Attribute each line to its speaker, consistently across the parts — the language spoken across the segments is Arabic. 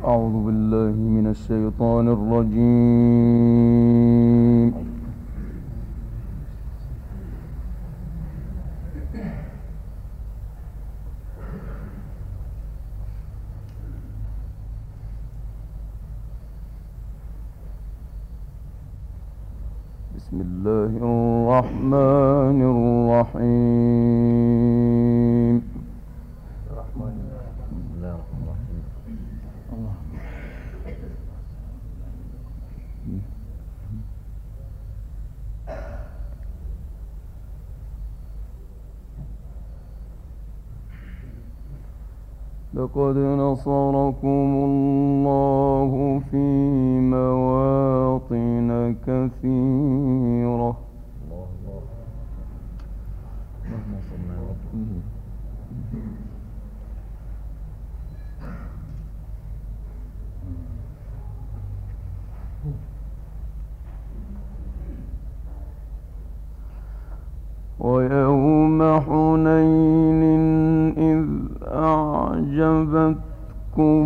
Speaker 1: أعوذ بالله من الشيطان الرجيم. بسم الله الرحمن الرحيم. لقد نصركم الله في مواطن كثيرة. ويوم حنين إذ أعجبتكم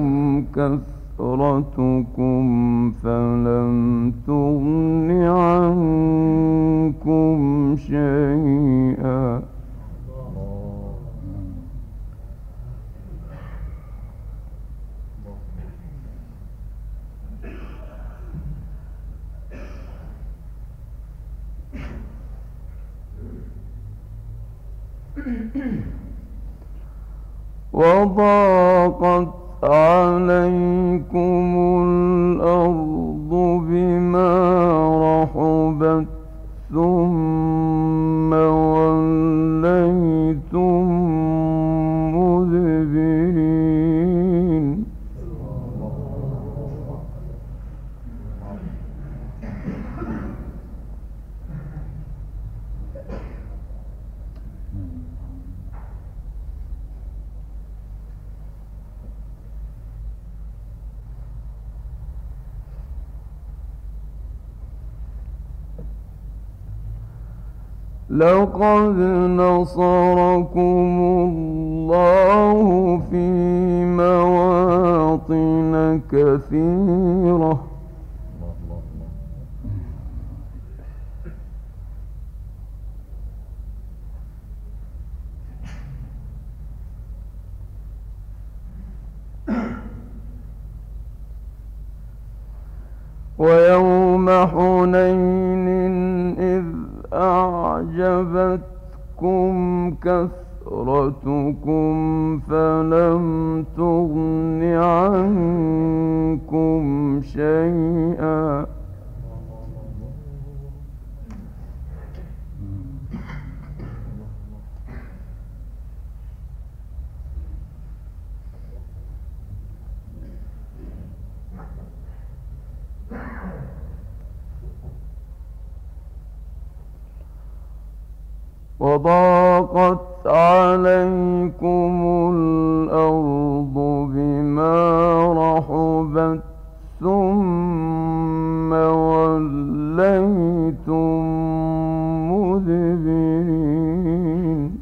Speaker 1: كثرتكم فلم تغن عنكم شيئا وضاقت عليكم الأرض بما رحبت ثم وليتم مدبرين. لقد نصركم الله في مواطن كثيرة ويوم حنين إذ أعجبتكم كثرتكم فلم تغن عنكم شيئا وضاقت عليكم الأرض بما رحبت ثم وليتم مدبرين.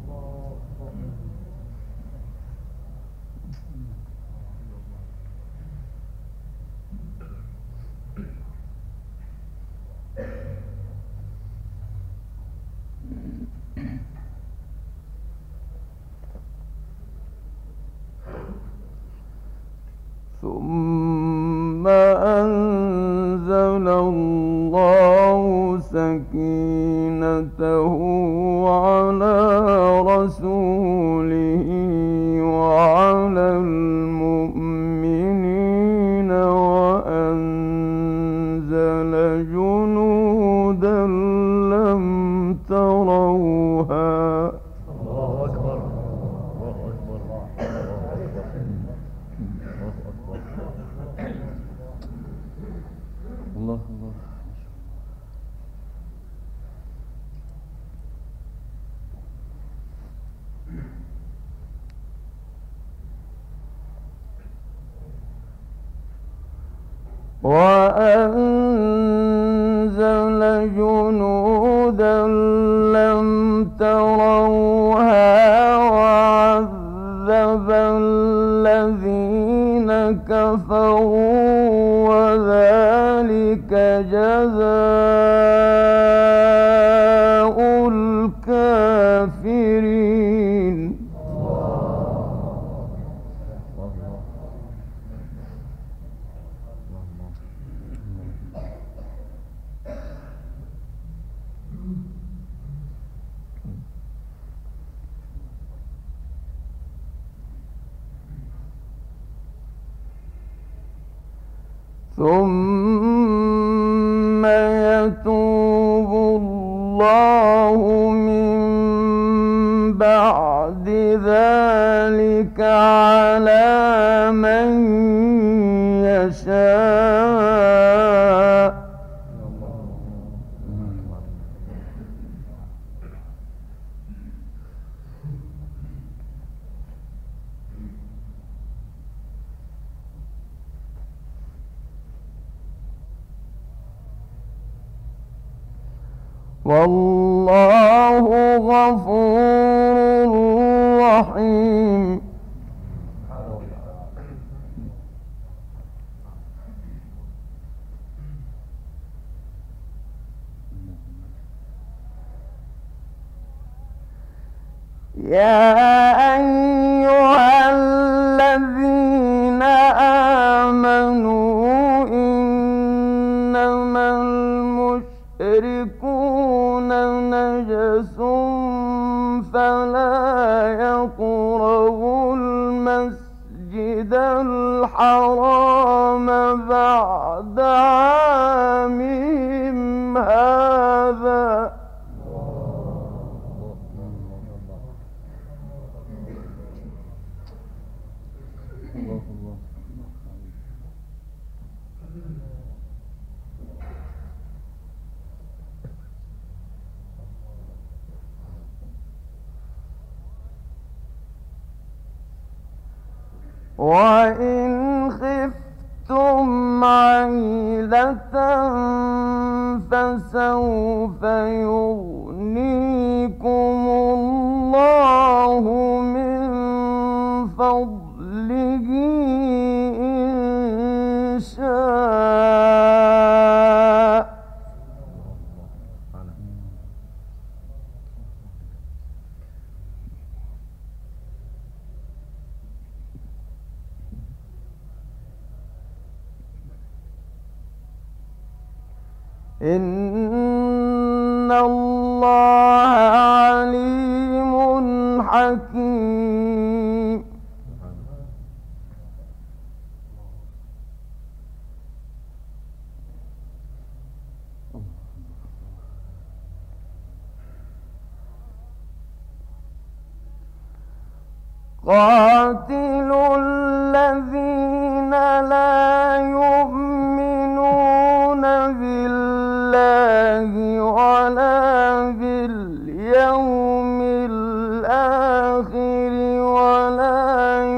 Speaker 1: ثم أنزل الله سكينته على رسوله وعلى المؤمنين وأنزل جنودا لم تروها. الله أكبر. الله الله. وأنزل جنودا لم تروها وعذب الذين كفروا ثم يتوب الله من بعد ذلك على من يشاء. والله غفور رحيم. يا أيها الذين آمنوا إنما المشركون نجس فلا يقربوا المسجد الحرام بعد عامهم هذا. وإن خفتم عيلة فسوف يغنيكم الله من فضله إن شاء. إن الله عليم حكيم. قاتلوا الذين لا يؤمنون بالله ولا باليوم الآخر ولا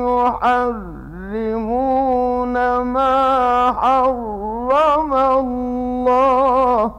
Speaker 1: يحرمون ما حرم الله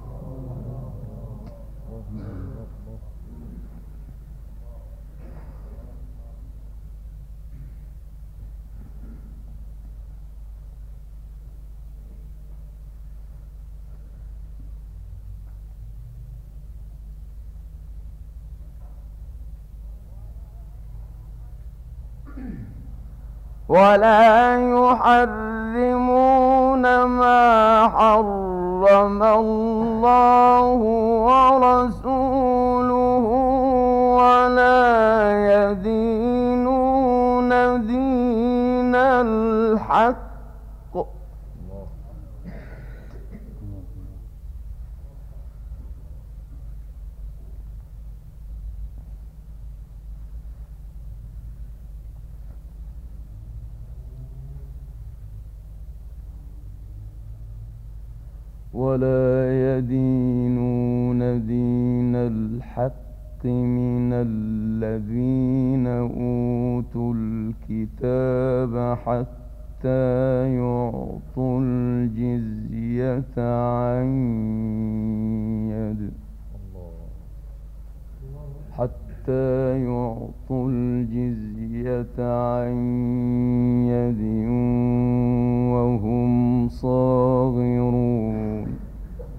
Speaker 1: ورسوله ولا يدينون دين الحق من الذين أوتوا الكتاب حتى يعطوا الجزية عن يد وهم صاغرون.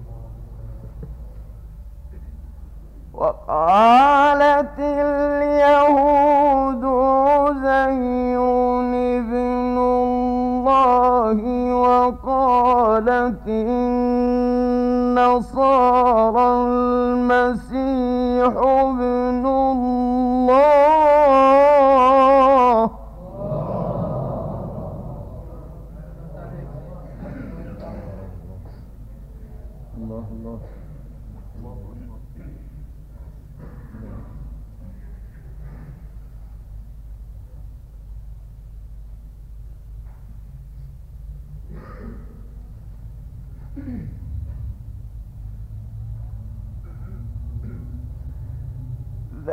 Speaker 1: وقالت اليهود عزير ابن الله وقالت النصارى المسيح ابن الله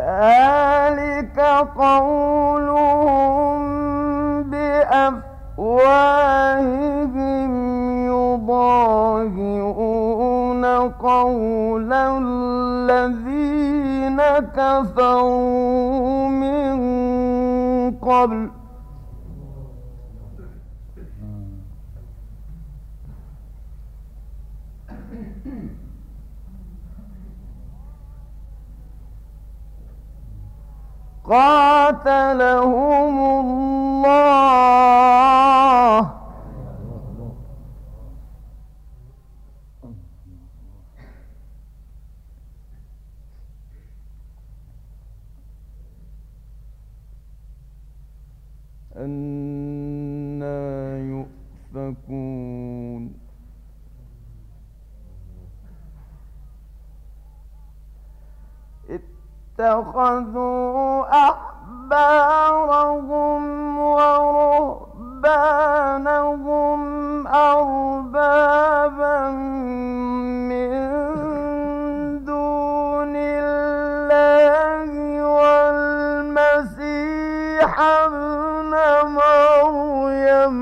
Speaker 1: ذلك قولهم بأفواههم يضاهئون قول الذين كفروا من قبل قاتلهم الله أنى يؤفكون اتخذوا أحبارهم ورهبانهم أربابا من دون الله والمسيح ابن مريم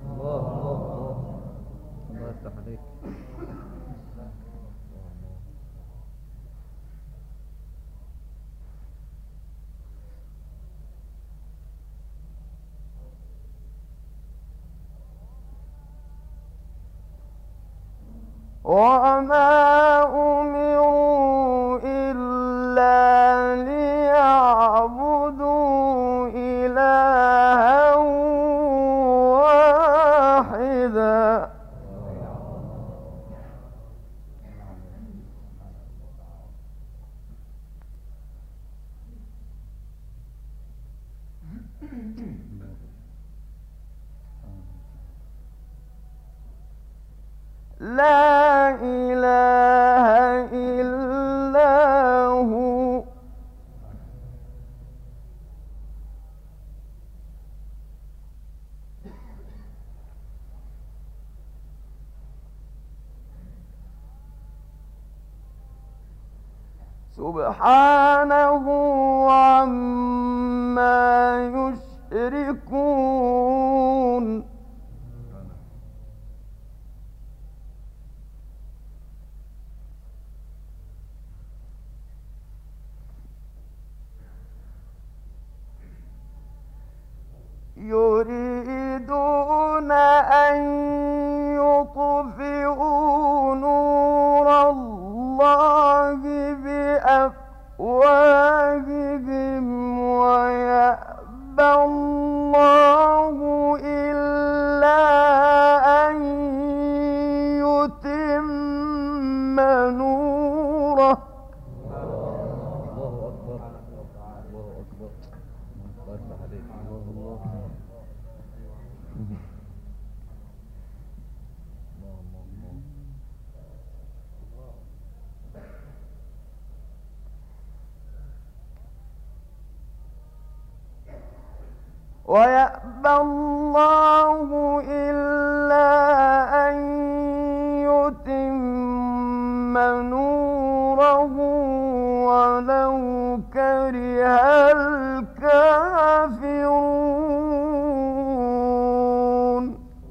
Speaker 1: وما أمروا إلا ليعبدوا إلها واحدا لا إله إلا هو سبحانه عما يشركون يريدون أن يطفئوا نور الله بأفواههم ويأبى الله إلا أن يتم نوره ويأبى الله إلا أن يتم نوره ولو كره الكافرون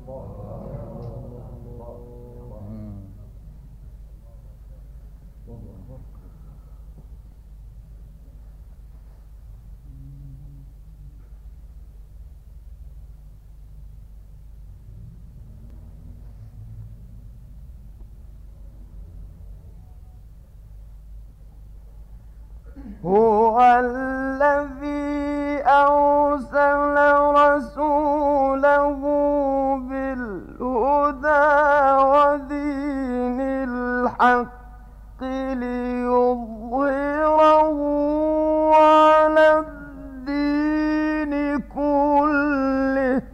Speaker 1: هو الذي أرسل رسوله بالهدى ودين الحق ليظهره على الدين كله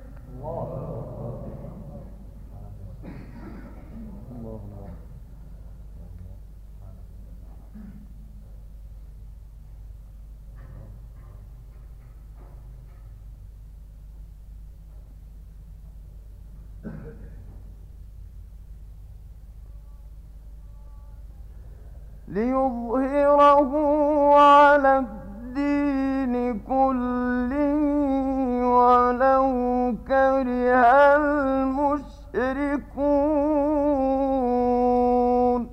Speaker 1: ليظهره على الدين كله ولو كره المشركون.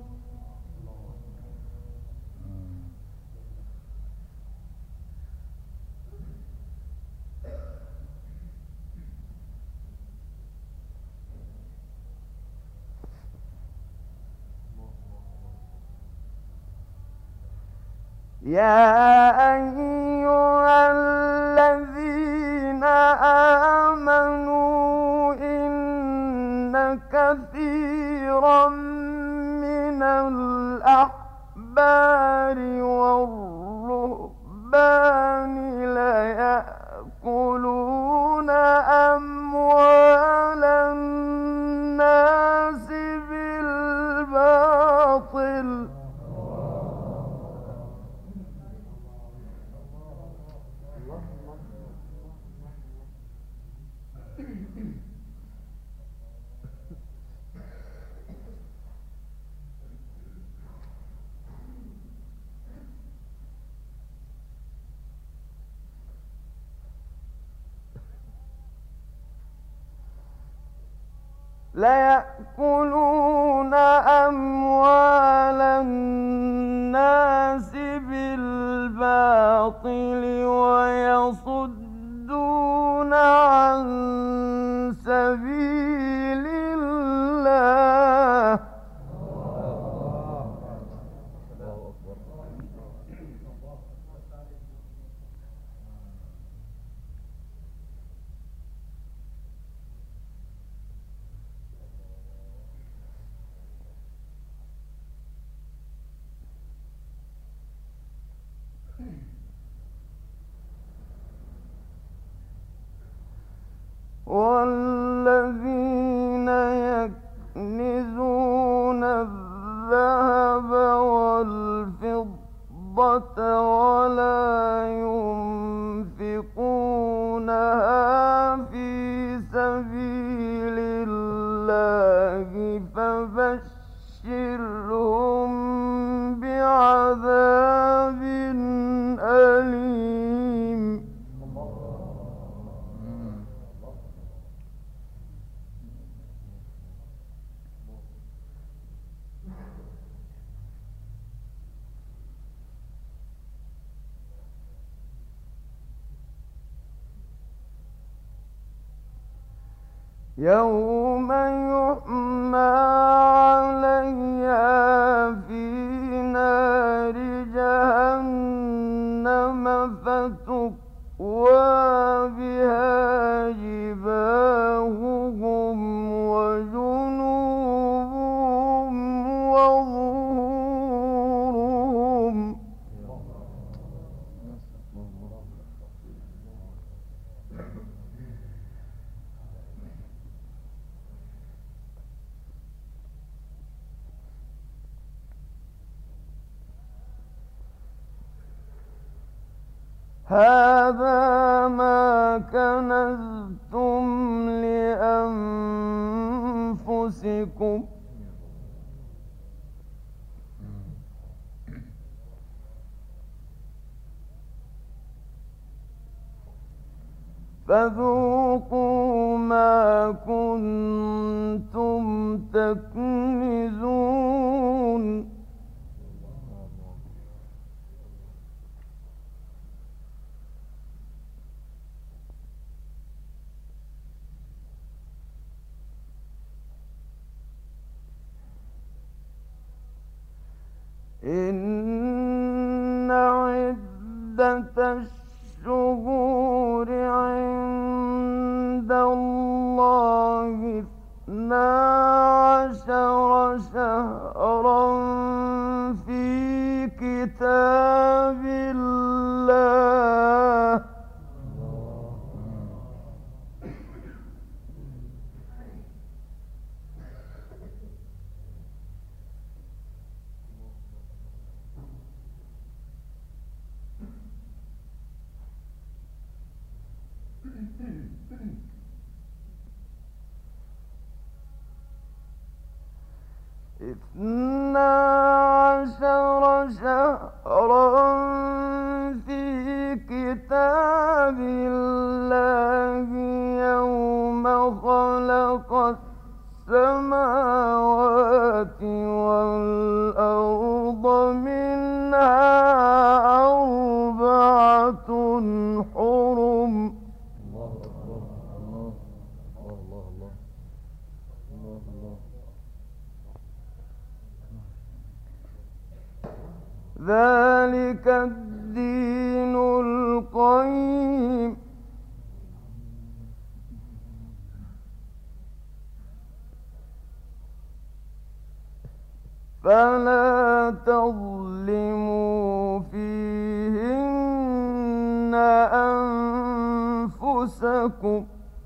Speaker 1: يا أيها الذين آمنوا إن كثيرا من الأحبار والرهبان ليأكلون أموال الناس بالباطل ليأكلون أموال الناس بالباطل ويصدون عن سبيل الله. والذين يكنزون الذهب والفضة ولا ينفقونها في سبيل الله فبشرهم بعذاب أليم. يوم يحمى عليها في نار جهنم فتكوى بها جباههم وجنوبهم وظهورهم. هذا ما كنزتم لأنفسكم فذوقوا ما كنتم تكنزون. إن عدة الشهور عند الله 12 شهرا في كتاب الله اثنا عشر شهرا في كتاب كتاب الله يوم خلق السماوات والأرض منها أربعة حرم.
Speaker 2: الله أكبر. الله الله الله الله الله.
Speaker 1: ذلك الدين القيم فلا تظلموا فيهن أنفسكم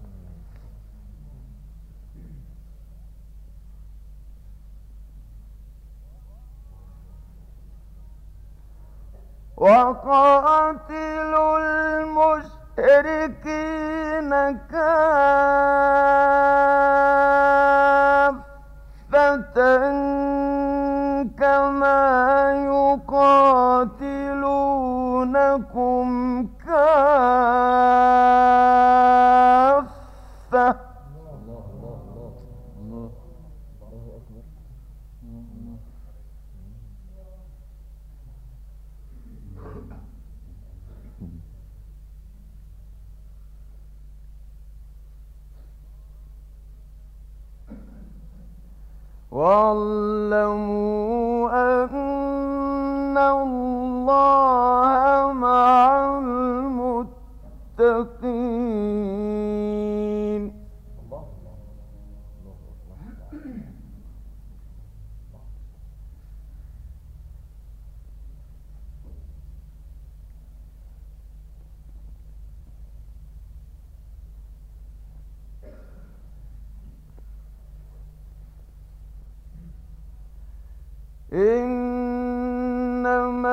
Speaker 1: وقاتلوا المشركين كافة كما يقاتلونكم كافة
Speaker 2: الله الله الله الله. الله أكبر. الله.
Speaker 1: واعلموا أن الله مع المتقين.
Speaker 2: الله الله الله.
Speaker 1: إنما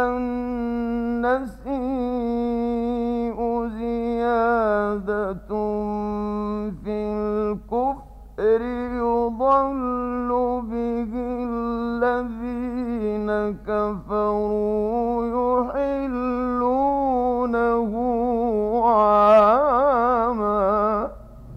Speaker 1: النسيء زيادة في الكفر يضل به الذين كفروا يحلونه عاما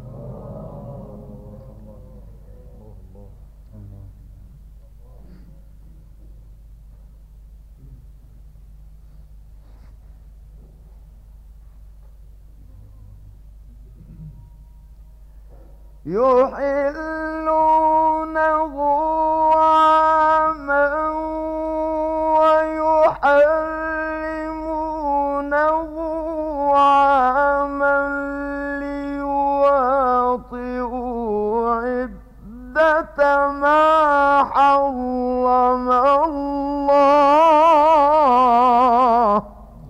Speaker 1: يحلونه عاما ويحرمونه عاما ليواطئوا عدة ما حرم الله.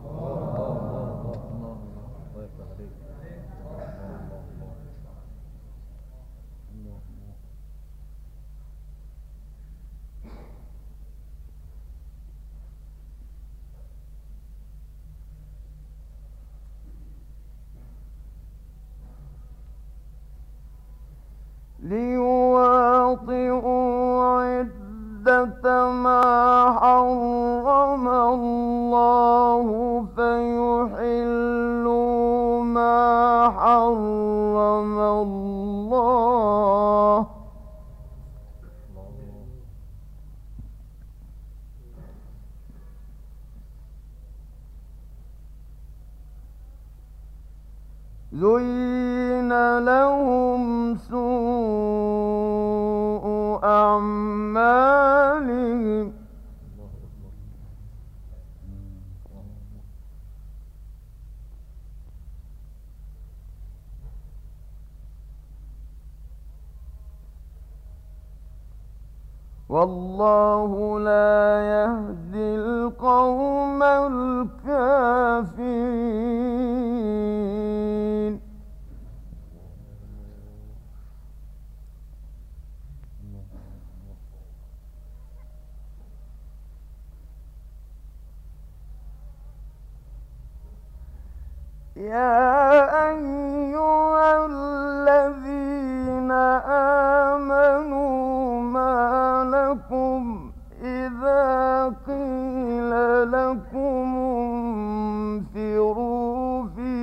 Speaker 1: ليواطئوا عدة ما حرم الله فيحلوا ما حرم الله زين لهم سوء أعمالهم والله لا يهدي القوم الكافرين. يا أيها الذين آمنوا ما لكم إذا قيل لكم انفروا في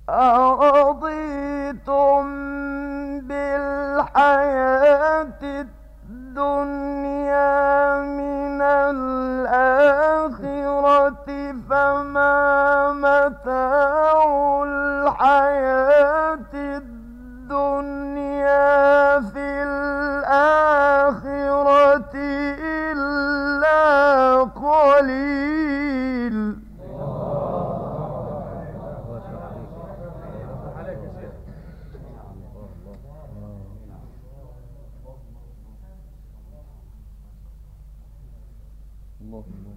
Speaker 1: أرضيتم بالحياة الدنيا من الآخرة فما متاع الحياة الدنيا في الآخرة إلا قليل.
Speaker 2: الله الله.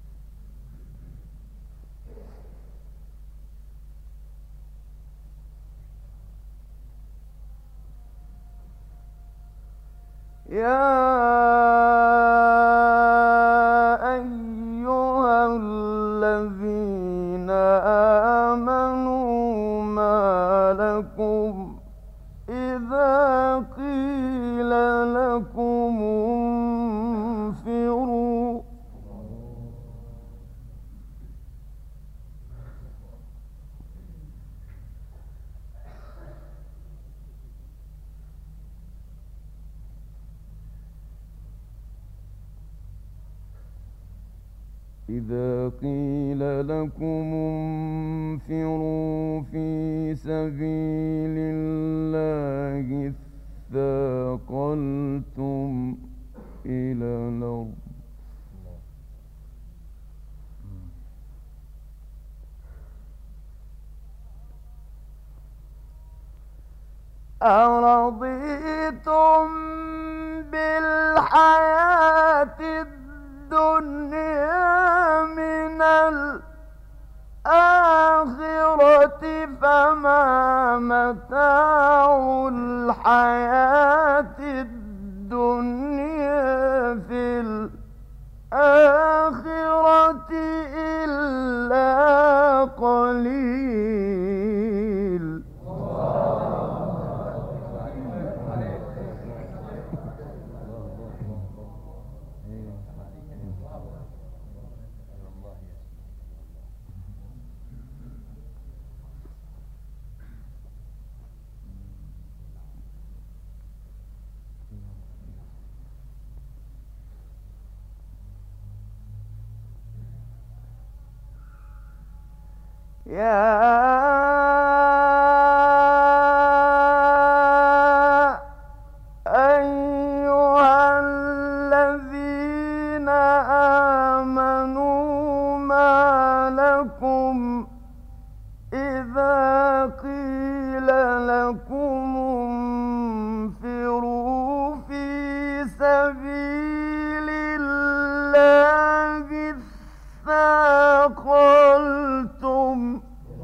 Speaker 1: يا أيها الذين آمنوا ما لكم إذا قيل لكم انفروا إذا قيل لكم انفروا في سبيل الله اثاقلتم إلى الأرض أرضيتم بالحياة الدنيا من الآخرة فما متاع الحياة الدنيا في الآخرة إلا قليل. يا أيها الذين آمنوا ما لكم إذا قيل لكم انفروا في سبيل الله اثاقلتم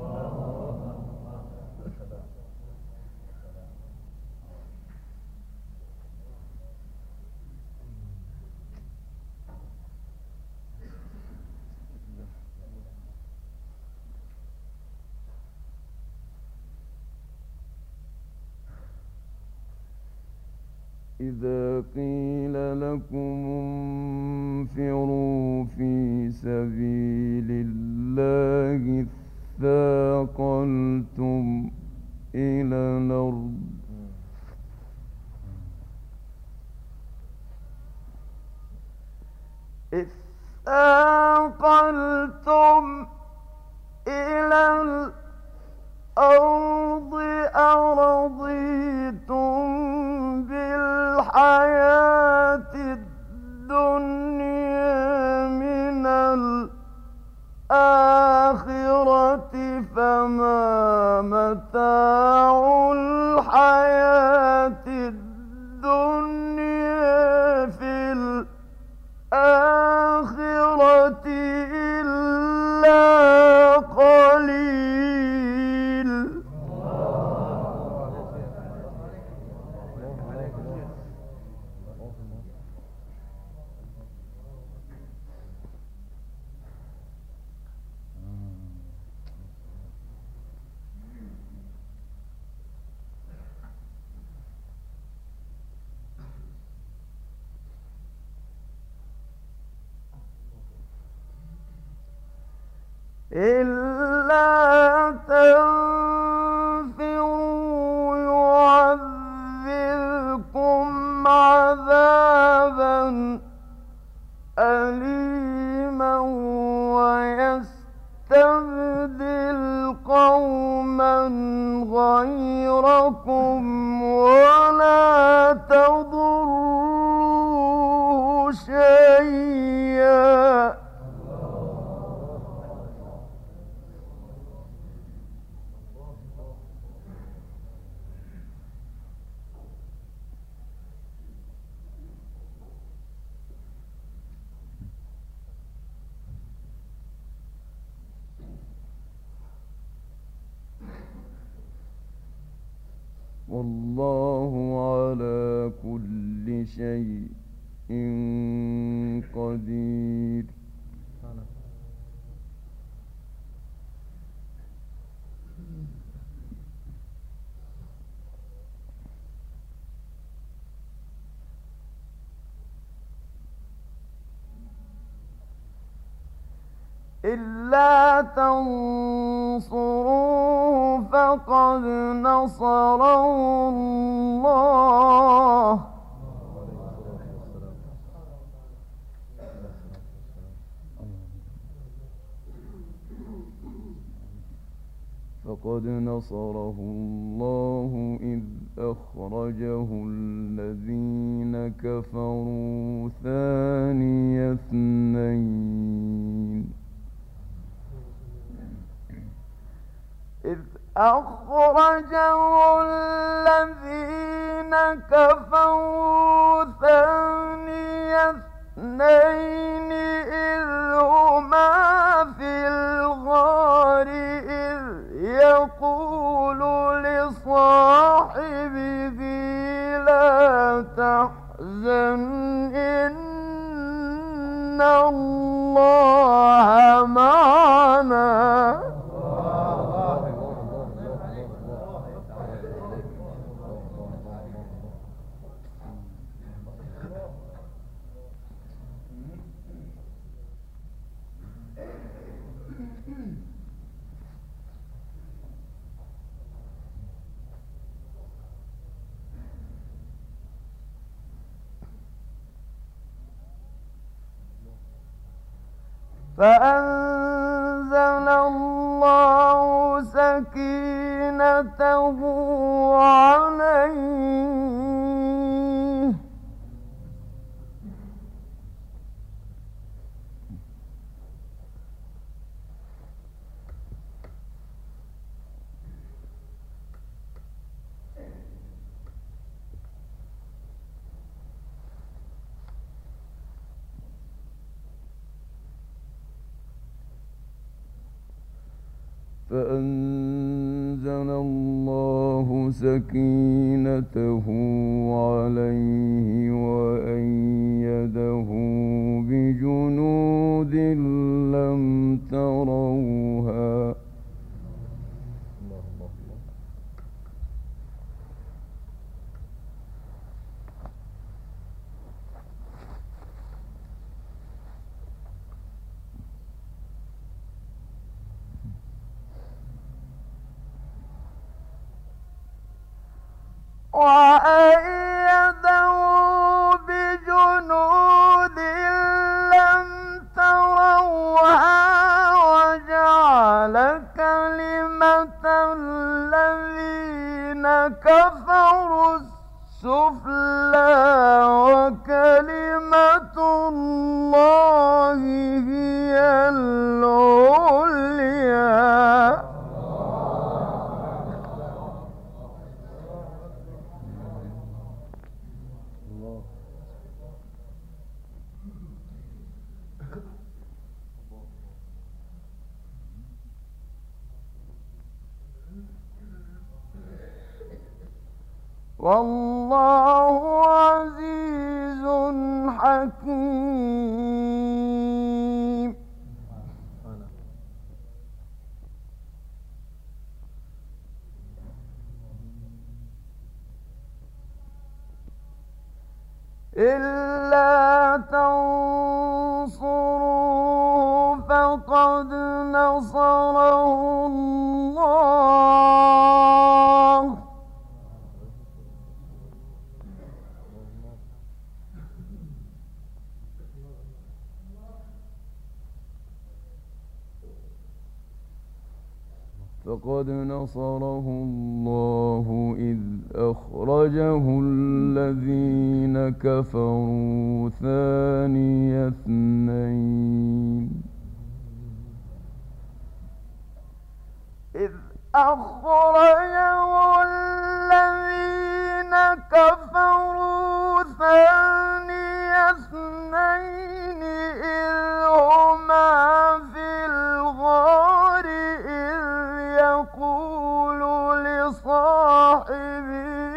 Speaker 1: إذا قيل لكم انفروا في سبيل الله اثاقلتم إلى الأرض اثاقلتم إلى الأرض أرضيتم بالحياة الدنيا من الآخرة فما متاع الحياة الدنيا في الآخرة إلا قليل. إلا تنفروا والله على كل شيء قدير. إلا تنصروه فقد نصره الله إذ أخرجه الذين كفروا ثاني اثنين إذ أخرجه الذين كفروا ثاني اثنين إذ هما في الغار إذ يقول لصاحبه لا تحزن إن الله معنا فأنزل الله سكينته عليه فأنزل الله سكينته عليه وأيده بجنود لم تروها وأيده بجنود لم تروها وجعل كلمة الذين كفروا السفلى وكلمة الله هي العليا والله عزيز حكيم إلا تنصروه فقد نصره الله إذ أخرجه الذين كفروا ثاني اثنين إذ أخرجه الذين كفروا ثاني اثنين إذ هما في الغار إذ يقول لصاحبه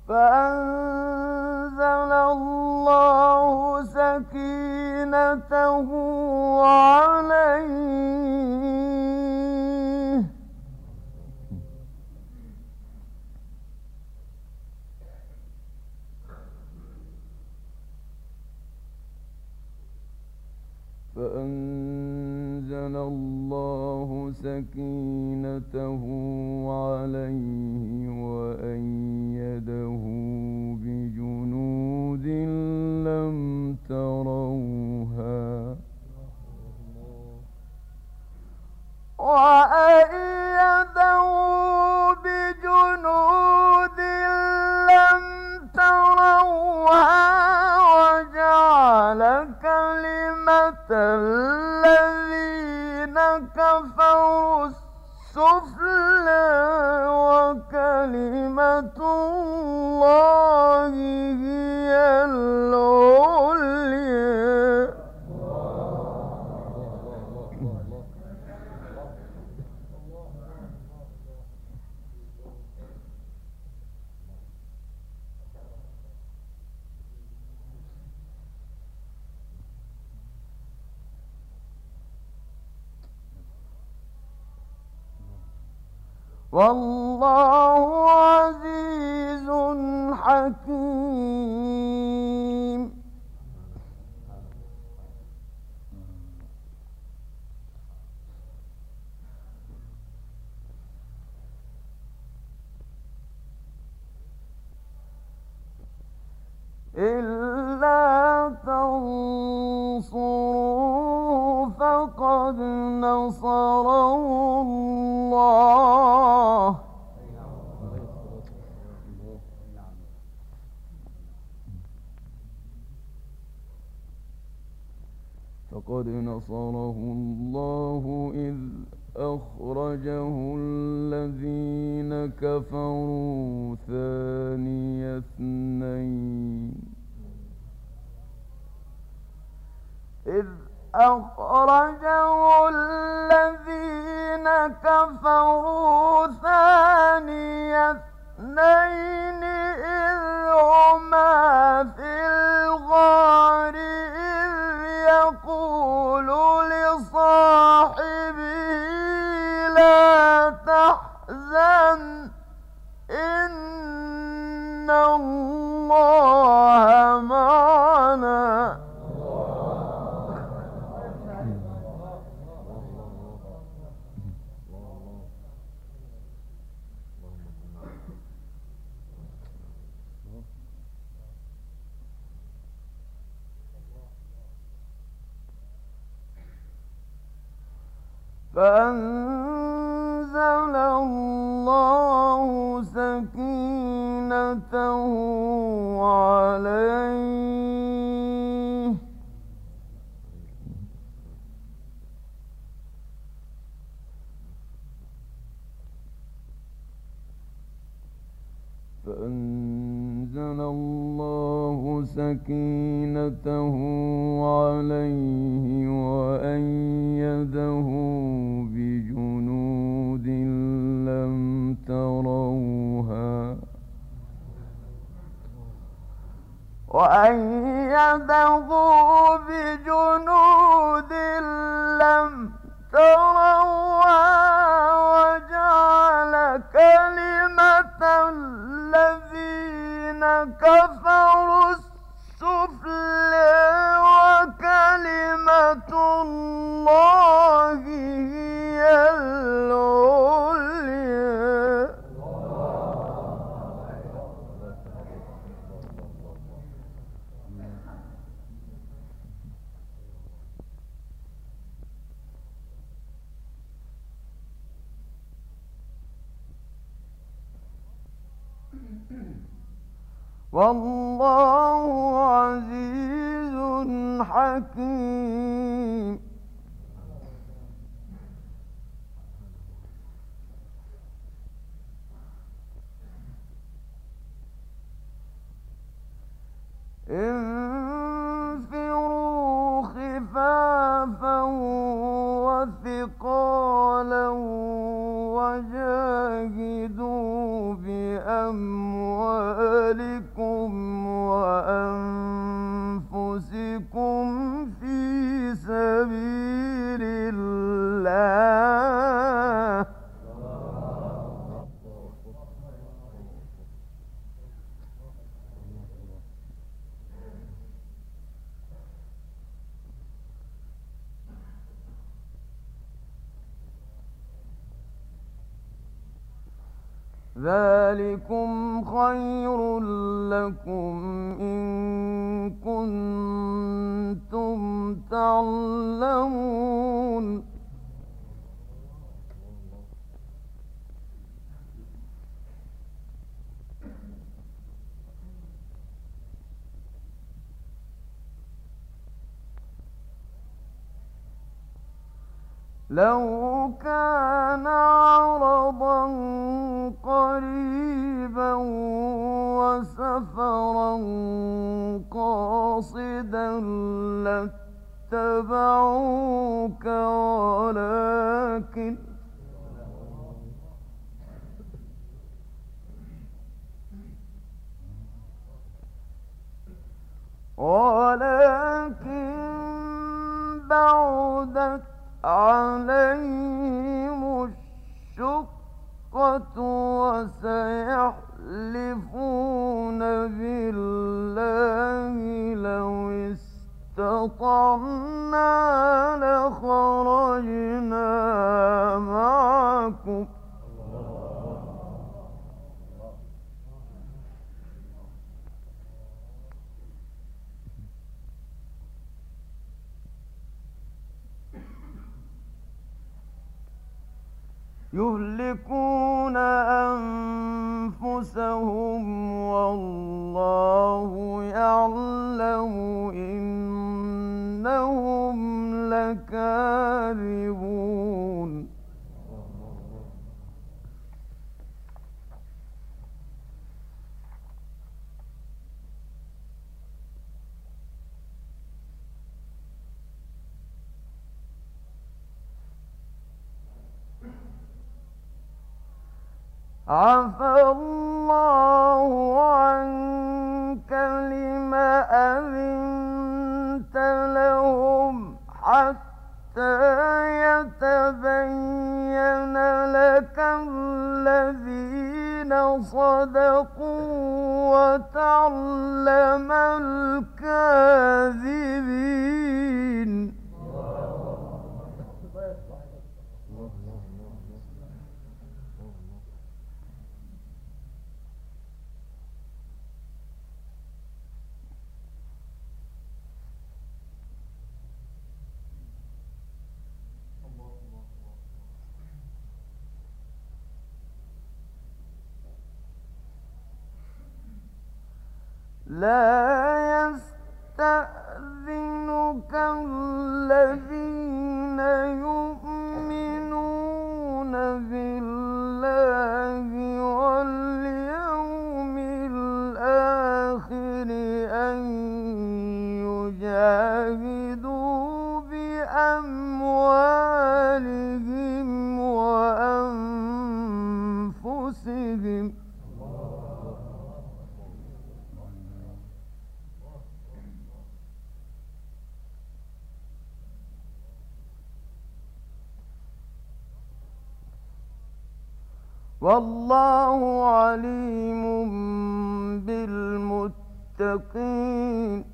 Speaker 1: فأنزل الله سكينته عليه فأنزل الله سكينته عليه وأيده بجنود لم تروها وأيده بجنود لم تروها وجعل كلمة الذين كفروا السفلى وكلمة الله هي العليا والله عزيز حكيم إلا تنصروه فقد نصره الله فقد نصره الله إذ أخرجه الذين كفروا ثاني اثنين إذ أخرجه الذين كفروا ثاني اثنين إذ هما في الغار يقول لصاحبه لا تحزن إن الله معنا فأنزل الله سكينته عليه فأنزل الله سكينته عليه وأيده بجنود لم تروها وأيده بجنود لم تروها وجعل كلمة الذين كفروا السفلى وكلمة الله هي العليا والله عزيز حكيم انفروا خفافا وثقالا وجاهدوا بأموالكم ذلكم خير لكم إن كنتم تعلمون لو كان عرضا قريبا وسفرا قاصدا لاتبعوك ولكن بعدت عليهم الشقة وسيحلفون بالله لو استطعنا لخرجنا معكم يهلكون أنفسهم والله يعلم إنهم لكاذبون عفى الله عنك لم أذنت لهم حتى يتبين لك الذين صدقوا وتعلم الكاذبين لا يستأذنك الذين يؤمنون بالله واليوم الآخر أن يجاهدوا بأموالهم وأنفسهم والله عليم بالمتقين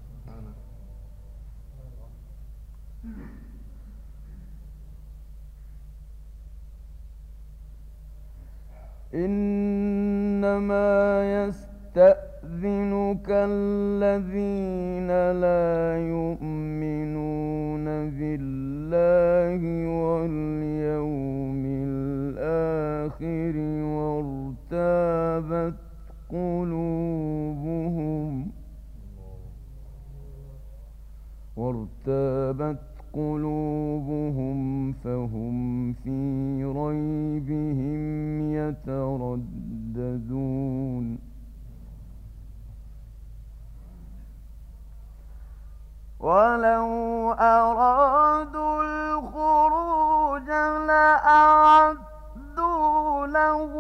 Speaker 1: إنما يستأذنك الذين لا يؤمنون بالله واليوم الآخر وارتابت قلوبهم فهم في ريبهم يترددون ولو أرادوا الخروج لأعدوا له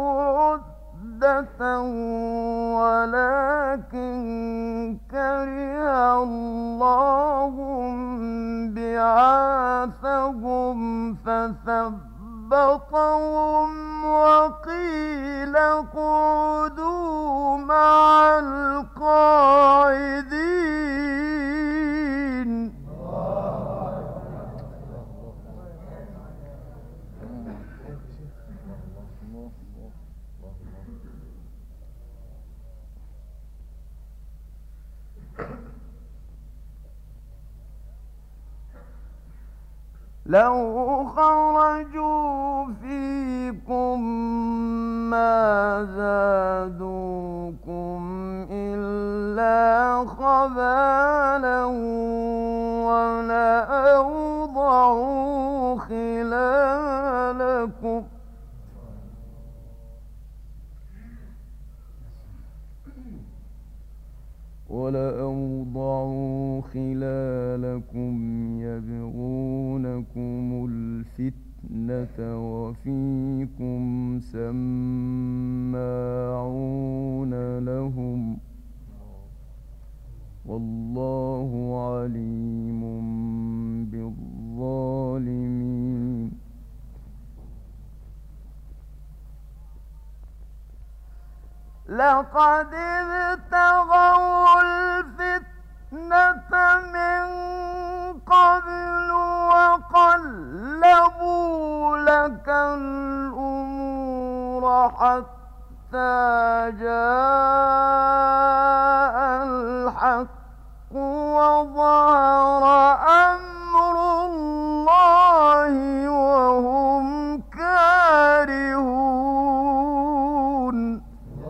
Speaker 1: عدة ولكن كره الله بعاثهم فثبطهم وقيل اقعدوا مع القاعدين لو خرجوا فيكم ما زادوكم إلا خبالا ولأوضعوا خلالكم يبغونكم الفتنة وفيكم سماعون لهم والله عليم بالظالمين لقد ابتغوا الفتنة من قبل وقلبوا لك الأمور حتى جاء الحق وظهر أمر الله وهم كارهون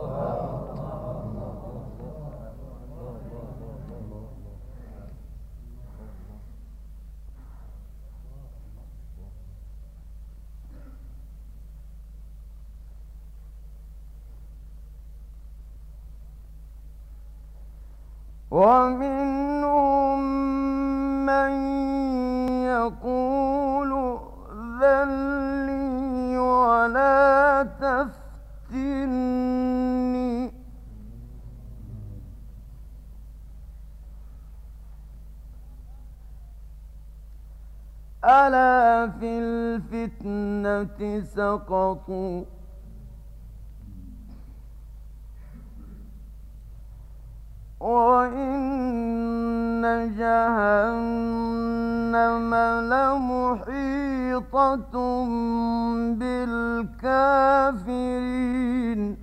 Speaker 1: ومنهم من يقول ذلي ولا تفتني ألا في الفتنة سقطوا وإن جهنم لمحيطة بالكافرين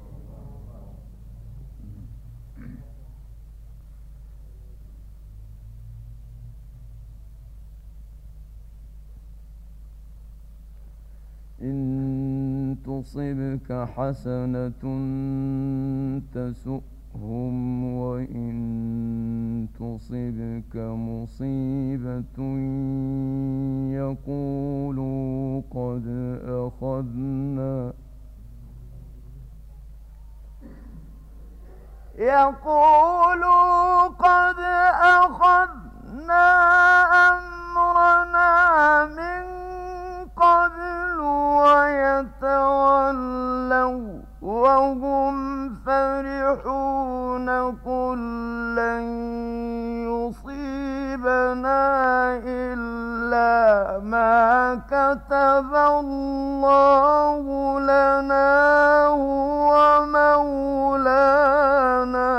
Speaker 1: إن تصبك حسنة تسؤهم وإن تصبك مصيبة يقولوا قد أخذنا أمرنا من قبل ويتولوا وهم فرحون قل لن يصيبنا إلا ما كتب الله لنا هو مولانا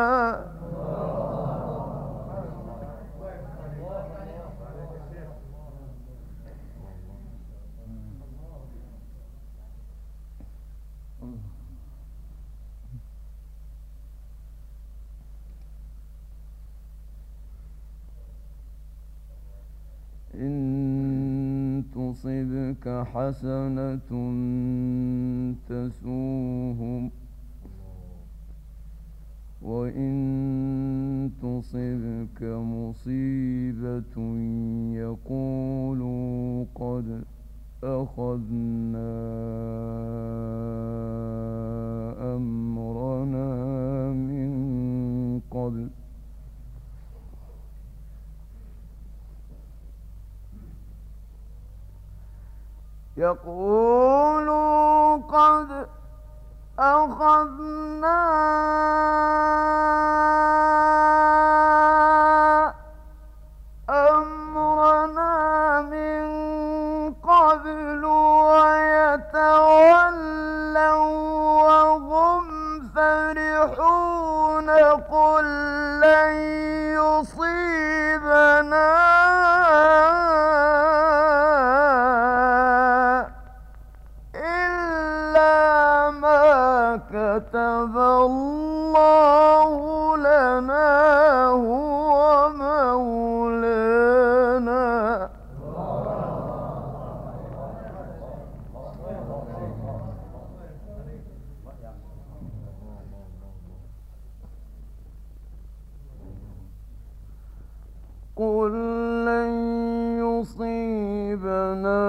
Speaker 1: إن تصبك حسنة تسوهم وإن تصبك مصيبة يقولوا قد أخذنا أمرنا من قبل يقولوا قد أخذنا أمرنا من قبل ويتولوا وهم فرحون قل لن يصيبنا كتب الله لنا هو مولانا قل لن يصيبنا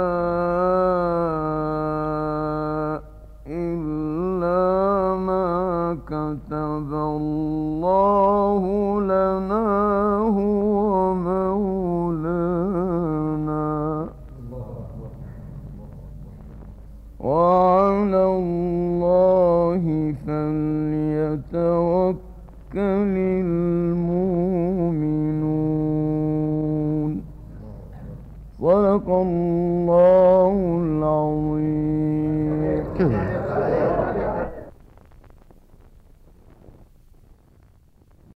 Speaker 1: إلا ما كتب الله لنا هو مولانا وعلى الله فليتوكل المؤمنون. صدق الله العظيم.